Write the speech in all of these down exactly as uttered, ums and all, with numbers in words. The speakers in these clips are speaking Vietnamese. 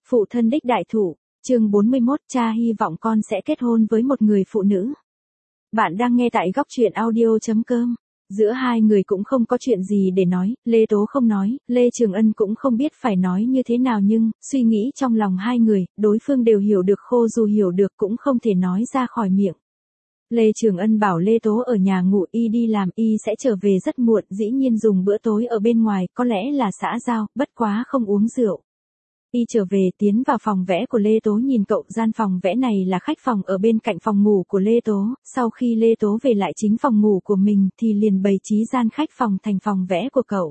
Phụ thân đích đại thụ, chương bốn mươi mốt, cha hy vọng con sẽ kết hôn với một người phụ nữ. Bạn đang nghe tại góc truyện audio chấm com. Giữa hai người cũng không có chuyện gì để nói, Lê Tố không nói, Lê Trường Ân cũng không biết phải nói như thế nào nhưng, suy nghĩ trong lòng hai người, đối phương đều hiểu được khô dù hiểu được cũng không thể nói ra khỏi miệng. Lê Trường Ân bảo Lê Tố ở nhà ngủ, y đi làm, y sẽ trở về rất muộn, dĩ nhiên dùng bữa tối ở bên ngoài, có lẽ là xã giao, bất quá không uống rượu. Y trở về tiến vào phòng vẽ của Lê Tố, nhìn cậu, gian phòng vẽ này là khách phòng ở bên cạnh phòng ngủ của Lê Tố, sau khi Lê Tố về lại chính phòng ngủ của mình thì liền bày trí gian khách phòng thành phòng vẽ của cậu.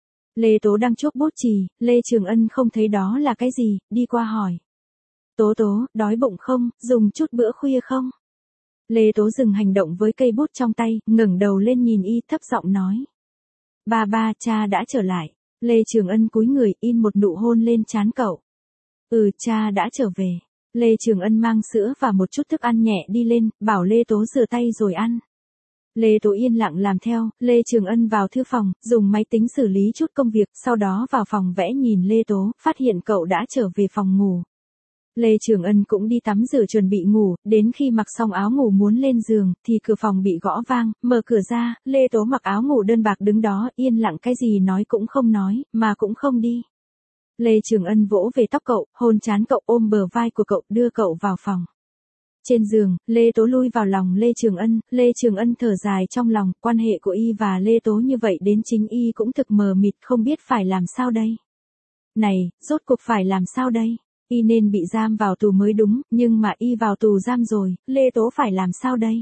Lê Tố đang chuốc bút chì, Lê Trường Ân không thấy đó là cái gì, đi qua hỏi. Tố Tố, đói bụng không, dùng chút bữa khuya không? Lê Tố dừng hành động với cây bút trong tay, ngẩng đầu lên nhìn y, thấp giọng nói. Ba ba, cha đã trở lại. Lê Trường Ân cúi người, in một nụ hôn lên trán cậu. Ừ, cha đã trở về. Lê Trường Ân mang sữa và một chút thức ăn nhẹ đi lên, bảo Lê Tố rửa tay rồi ăn. Lê Tố yên lặng làm theo, Lê Trường Ân vào thư phòng, dùng máy tính xử lý chút công việc, sau đó vào phòng vẽ nhìn Lê Tố, phát hiện cậu đã trở về phòng ngủ. Lê Trường Ân cũng đi tắm rửa chuẩn bị ngủ, đến khi mặc xong áo ngủ muốn lên giường, thì cửa phòng bị gõ vang, mở cửa ra, Lê Tố mặc áo ngủ đơn bạc đứng đó, yên lặng, cái gì nói cũng không nói, mà cũng không đi. Lê Trường Ân vỗ về tóc cậu, hôn trán cậu, ôm bờ vai của cậu, đưa cậu vào phòng. Trên giường, Lê Tố lui vào lòng Lê Trường Ân, Lê Trường Ân thở dài trong lòng, quan hệ của y và Lê Tố như vậy đến chính y cũng thực mờ mịt, không biết phải làm sao đây. Này, rốt cuộc phải làm sao đây? Y nên bị giam vào tù mới đúng, nhưng mà y vào tù giam rồi, Lê Tố phải làm sao đây?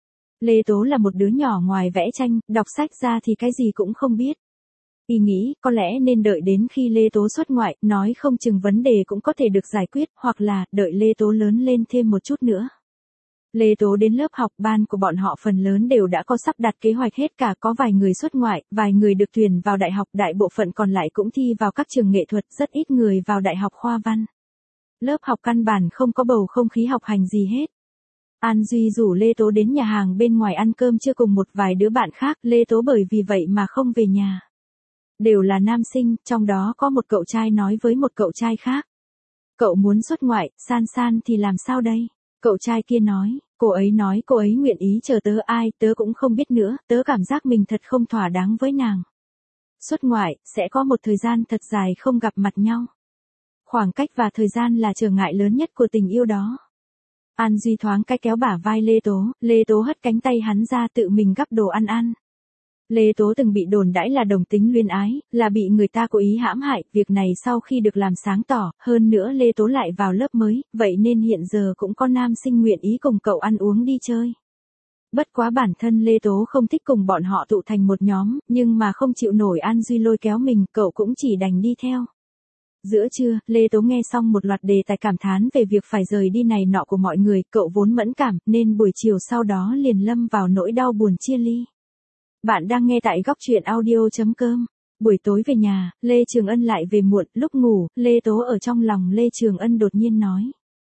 Lê Tố là một đứa nhỏ ngoài vẽ tranh, đọc sách ra thì cái gì cũng không biết. Y nghĩ, có lẽ nên đợi đến khi Lê Tố xuất ngoại, nói không chừng vấn đề cũng có thể được giải quyết, hoặc là, đợi Lê Tố lớn lên thêm một chút nữa. Lê Tố đến lớp học, ban của bọn họ phần lớn đều đã có sắp đặt kế hoạch hết cả, có vài người xuất ngoại, vài người được tuyển vào đại học, đại bộ phận còn lại cũng thi vào các trường nghệ thuật, rất ít người vào đại học khoa văn. Lớp học căn bản không có bầu không khí học hành gì hết. An Duy rủ Lê Tố đến nhà hàng bên ngoài ăn cơm trưa cùng một vài đứa bạn khác, Lê Tố bởi vì vậy mà không về nhà. Đều là nam sinh, trong đó có một cậu trai nói với một cậu trai khác. Cậu muốn xuất ngoại, San San thì làm sao đây? Cậu trai kia nói, cô ấy nói cô ấy nguyện ý chờ tớ, ai, tớ cũng không biết nữa, tớ cảm giác mình thật không thỏa đáng với nàng. Xuất ngoại, sẽ có một thời gian thật dài không gặp mặt nhau. Khoảng cách và thời gian là trở ngại lớn nhất của tình yêu đó. An Duy thoáng cái kéo bả vai Lê Tố, Lê Tố hất cánh tay hắn ra, tự mình gắp đồ ăn ăn. Lê Tố từng bị đồn đãi là đồng tính luyến ái, là bị người ta cố ý hãm hại, việc này sau khi được làm sáng tỏ, hơn nữa Lê Tố lại vào lớp mới, vậy nên hiện giờ cũng có nam sinh nguyện ý cùng cậu ăn uống đi chơi. Bất quá bản thân Lê Tố không thích cùng bọn họ tụ thành một nhóm, nhưng mà không chịu nổi An Duy lôi kéo mình, cậu cũng chỉ đành đi theo. Giữa trưa, Lê Tố nghe xong một loạt đề tài cảm thán về việc phải rời đi này nọ của mọi người, cậu vốn mẫn cảm, nên buổi chiều sau đó liền lâm vào nỗi đau buồn chia ly. Bạn đang nghe tại góc truyện audio chấm com. Buổi tối về nhà, Lê Trường Ân lại về muộn, lúc ngủ, Lê Tố ở trong lòng Lê Trường Ân đột nhiên nói.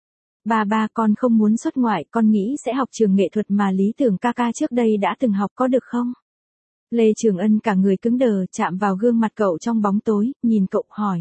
Ba ba, con không muốn xuất ngoại, con nghĩ sẽ học trường nghệ thuật mà lý tưởng ca ca trước đây đã từng học, có được không? Lê Trường Ân cả người cứng đờ, chạm vào gương mặt cậu trong bóng tối, nhìn cậu hỏi.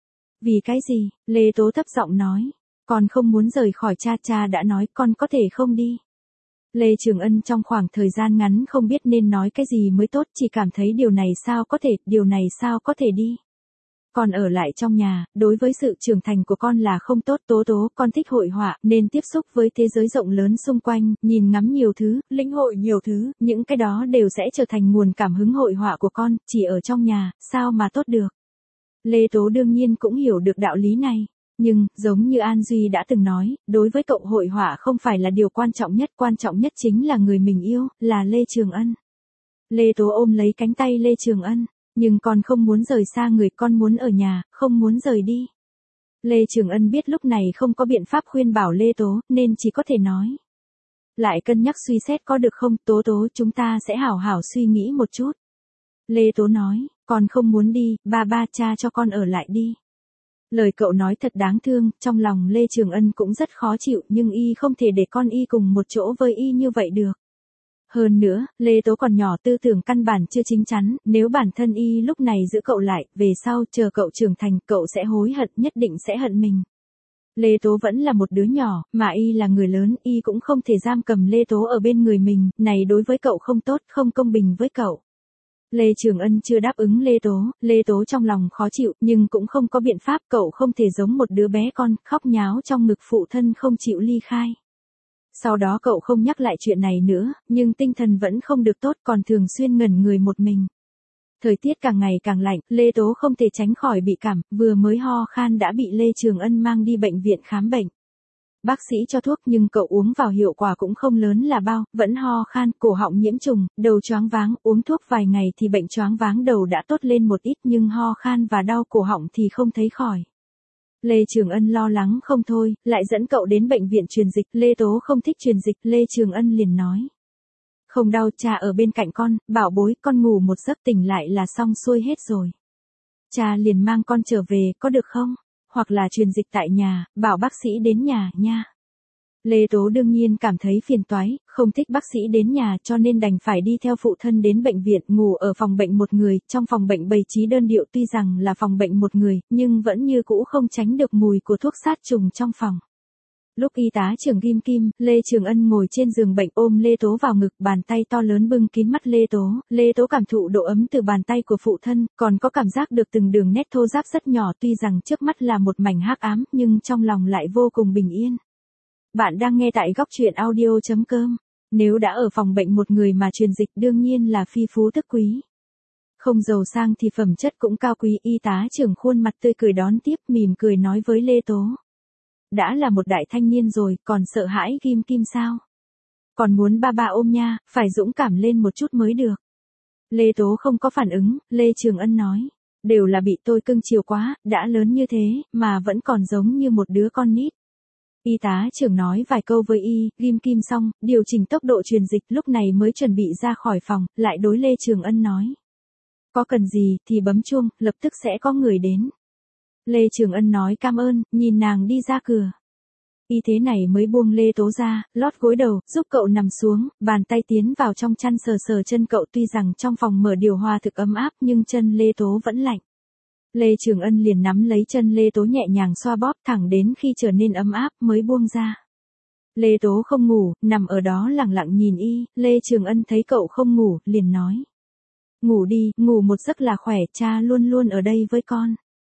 Vì cái gì? Lê Tố thấp giọng nói. Con không muốn rời khỏi cha, cha đã nói con có thể không đi. Lê Trường Ân trong khoảng thời gian ngắn không biết nên nói cái gì mới tốt, chỉ cảm thấy điều này sao có thể, điều này sao có thể đi. Con ở lại trong nhà, đối với sự trưởng thành của con là không tốt. Tố Tố, con thích hội họa, nên tiếp xúc với thế giới rộng lớn xung quanh, nhìn ngắm nhiều thứ, lĩnh hội nhiều thứ, những cái đó đều sẽ trở thành nguồn cảm hứng hội họa của con, chỉ ở trong nhà, sao mà tốt được. Lê Tố đương nhiên cũng hiểu được đạo lý này. Nhưng, giống như An Duy đã từng nói, đối với cậu hội họa không phải là điều quan trọng nhất, quan trọng nhất chính là người mình yêu, là Lê Trường Ân. Lê Tố ôm lấy cánh tay Lê Trường Ân, nhưng con không muốn rời xa người, con muốn ở nhà, không muốn rời đi. Lê Trường Ân biết lúc này không có biện pháp khuyên bảo Lê Tố, nên chỉ có thể nói. Lại cân nhắc suy xét có được không, Tố Tố, chúng ta sẽ hảo hảo suy nghĩ một chút. Lê Tố nói, con không muốn đi, ba ba, cha cho con ở lại đi. Lời cậu nói thật đáng thương, trong lòng Lê Trường Ân cũng rất khó chịu, nhưng y không thể để con y cùng một chỗ với y như vậy được. Hơn nữa, Lê Tố còn nhỏ, tư tưởng căn bản chưa chín chắn, nếu bản thân y lúc này giữ cậu lại, về sau chờ cậu trưởng thành, cậu sẽ hối hận, nhất định sẽ hận mình. Lê Tố vẫn là một đứa nhỏ, mà y là người lớn, y cũng không thể giam cầm Lê Tố ở bên người mình, này đối với cậu không tốt, không công bình với cậu. Lê Trường Ân chưa đáp ứng Lê Tố, Lê Tố trong lòng khó chịu, nhưng cũng không có biện pháp, cậu không thể giống một đứa bé con, khóc nháo trong ngực phụ thân không chịu ly khai. Sau đó cậu không nhắc lại chuyện này nữa, nhưng tinh thần vẫn không được tốt, còn thường xuyên ngẩn người một mình. Thời tiết càng ngày càng lạnh, Lê Tố không thể tránh khỏi bị cảm, vừa mới ho khan đã bị Lê Trường Ân mang đi bệnh viện khám bệnh. Bác sĩ cho thuốc nhưng cậu uống vào hiệu quả cũng không lớn là bao, vẫn ho khan, cổ họng nhiễm trùng, đầu choáng váng, uống thuốc vài ngày thì bệnh choáng váng đầu đã tốt lên một ít nhưng ho khan và đau cổ họng thì không thấy khỏi. Lê Trường Ân lo lắng không thôi, lại dẫn cậu đến bệnh viện truyền dịch, Lê Tố không thích truyền dịch, Lê Trường Ân liền nói. Không đau, cha ở bên cạnh con, bảo bối, con ngủ một giấc tỉnh lại là xong xuôi hết rồi. Cha liền mang con trở về, có được không? Hoặc là truyền dịch tại nhà, bảo bác sĩ đến nhà, nha. Lê Tố đương nhiên cảm thấy phiền toái, không thích bác sĩ đến nhà cho nên đành phải đi theo phụ thân đến bệnh viện, ngủ ở phòng bệnh một người, trong phòng bệnh bày trí đơn điệu tuy rằng là phòng bệnh một người, nhưng vẫn như cũ không tránh được mùi của thuốc sát trùng trong phòng. Lúc y tá trưởng ghim kim, Lê Trường Ân ngồi trên giường bệnh ôm Lê Tố vào ngực, bàn tay to lớn bưng kín mắt Lê Tố, Lê Tố cảm thụ độ ấm từ bàn tay của phụ thân, còn có cảm giác được từng đường nét thô ráp rất nhỏ, tuy rằng trước mắt là một mảnh hắc ám, nhưng trong lòng lại vô cùng bình yên. Bạn đang nghe tại góc truyện audio chấm com. Nếu đã ở phòng bệnh một người mà truyền dịch đương nhiên là phi phú tức quý. Không giàu sang thì phẩm chất cũng cao quý, y tá trưởng khuôn mặt tươi cười đón tiếp, mỉm cười nói với Lê Tố. Đã là một đại thanh niên rồi, còn sợ hãi ghim kim sao? Còn muốn ba ba ôm nha, phải dũng cảm lên một chút mới được. Lê Tố không có phản ứng, Lê Trường Ân nói. Đều là bị tôi cưng chiều quá, đã lớn như thế, mà vẫn còn giống như một đứa con nít. Y tá trưởng nói vài câu với y, ghim kim xong, điều chỉnh tốc độ truyền dịch, lúc này mới chuẩn bị ra khỏi phòng, lại đối Lê Trường Ân nói. Có cần gì, thì bấm chuông, lập tức sẽ có người đến. Lê Trường Ân nói cảm ơn, nhìn nàng đi ra cửa. Y thế này mới buông Lê Tố ra, lót gối đầu, giúp cậu nằm xuống, bàn tay tiến vào trong chăn sờ sờ chân cậu, tuy rằng trong phòng mở điều hòa thực ấm áp nhưng chân Lê Tố vẫn lạnh. Lê Trường Ân liền nắm lấy chân Lê Tố nhẹ nhàng xoa bóp thẳng đến khi trở nên ấm áp mới buông ra. Lê Tố không ngủ, nằm ở đó lặng lặng nhìn y, Lê Trường Ân thấy cậu không ngủ, liền nói. Ngủ đi, ngủ một giấc là khỏe, cha luôn luôn ở đây với con.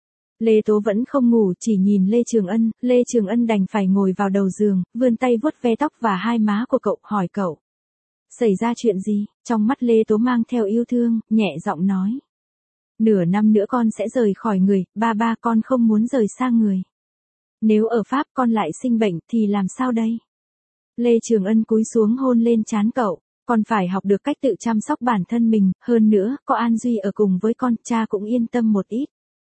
Lê Tố vẫn không ngủ, chỉ nhìn Lê Trường Ân, Lê Trường Ân đành phải ngồi vào đầu giường, vươn tay vuốt ve tóc và hai má của cậu, hỏi cậu. Xảy ra chuyện gì? Trong mắt Lê Tố mang theo yêu thương, nhẹ giọng nói. Nửa năm nữa con sẽ rời khỏi người, ba ba con không muốn rời xa người. Nếu ở Pháp con lại sinh bệnh thì làm sao đây? Lê Trường Ân cúi xuống hôn lên trán cậu, con phải học được cách tự chăm sóc bản thân mình, hơn nữa, có An Duy ở cùng với con, cha cũng yên tâm một ít.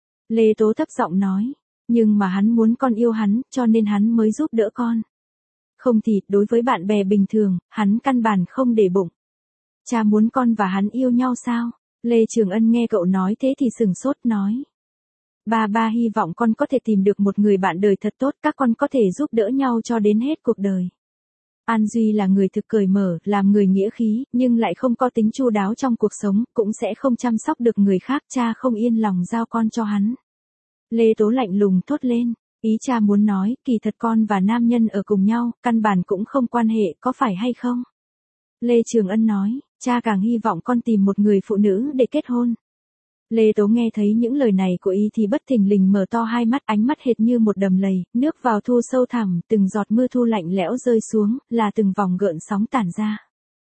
Lê Tố thấp giọng nói, nhưng mà hắn muốn con yêu hắn, cho nên hắn mới giúp đỡ con. Không thì, đối với bạn bè bình thường, hắn căn bản không để bụng. Cha muốn con và hắn yêu nhau sao? Lê Trường Ân nghe cậu nói thế thì sừng sốt nói. Ba ba hy vọng con có thể tìm được một người bạn đời thật tốt, các con có thể giúp đỡ nhau cho đến hết cuộc đời. An Duy là người thực cởi mở, làm người nghĩa khí, nhưng lại không có tính chu đáo trong cuộc sống, cũng sẽ không chăm sóc được người khác, cha không yên lòng giao con cho hắn. Lê Tố lạnh lùng thốt lên, ý cha muốn nói, kỳ thật con và nam nhân ở cùng nhau, căn bản cũng không quan hệ, có phải hay không? Lê Trường Ân nói, cha càng hy vọng con tìm một người phụ nữ để kết hôn. Lê Tố nghe thấy những lời này của y thì bất thình lình mở to hai mắt, ánh mắt hệt như một đầm lầy, nước vào thu sâu thẳm, từng giọt mưa thu lạnh lẽo rơi xuống, là từng vòng gợn sóng tản ra.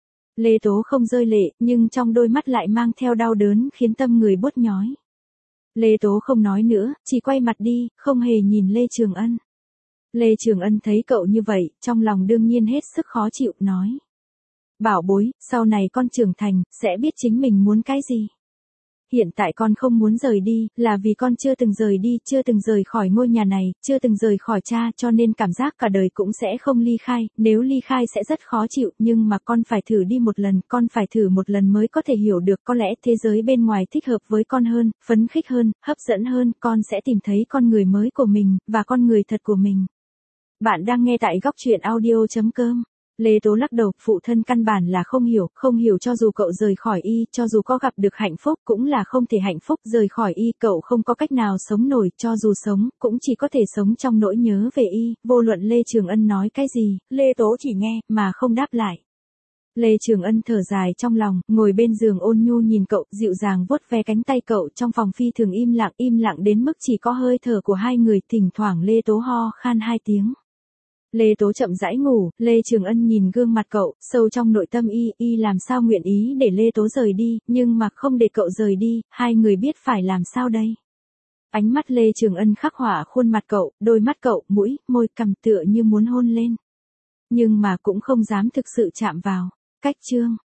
Lê Tố không rơi lệ, nhưng trong đôi mắt lại mang theo đau đớn khiến tâm người buốt nhói. Lê Tố không nói nữa, chỉ quay mặt đi, không hề nhìn Lê Trường Ân. Lê Trường Ân thấy cậu như vậy, trong lòng đương nhiên hết sức khó chịu, nói. Bảo bối, sau này con trưởng thành, sẽ biết chính mình muốn cái gì. Hiện tại con không muốn rời đi, là vì con chưa từng rời đi, chưa từng rời khỏi ngôi nhà này, chưa từng rời khỏi cha, cho nên cảm giác cả đời cũng sẽ không ly khai, nếu ly khai sẽ rất khó chịu, nhưng mà con phải thử đi một lần, con phải thử một lần mới có thể hiểu được, có lẽ thế giới bên ngoài thích hợp với con hơn, phấn khích hơn, hấp dẫn hơn, con sẽ tìm thấy con người mới của mình, và con người thật của mình. Bạn đang nghe tại góc truyện audio chấm com. Lê Tố lắc đầu, phụ thân căn bản là không hiểu, không hiểu cho dù cậu rời khỏi y, cho dù có gặp được hạnh phúc cũng là không thể hạnh phúc, rời khỏi y cậu không có cách nào sống nổi, cho dù sống, cũng chỉ có thể sống trong nỗi nhớ về y, vô luận Lê Trường Ân nói cái gì, Lê Tố chỉ nghe, mà không đáp lại. Lê Trường Ân thở dài trong lòng, ngồi bên giường ôn nhu nhìn cậu, dịu dàng vuốt ve cánh tay cậu, trong phòng phi thường im lặng, im lặng đến mức chỉ có hơi thở của hai người, thỉnh thoảng Lê Tố ho khan hai tiếng. Lê Tố chậm rãi ngủ, Lê Trường Ân nhìn gương mặt cậu, sâu trong nội tâm y, y làm sao nguyện ý để Lê Tố rời đi, nhưng mà không để cậu rời đi, hai người biết phải làm sao đây. Ánh mắt Lê Trường Ân khắc họa khuôn mặt cậu, đôi mắt cậu, mũi, môi, cằm tựa như muốn hôn lên. Nhưng mà cũng không dám thực sự chạm vào. Cách chương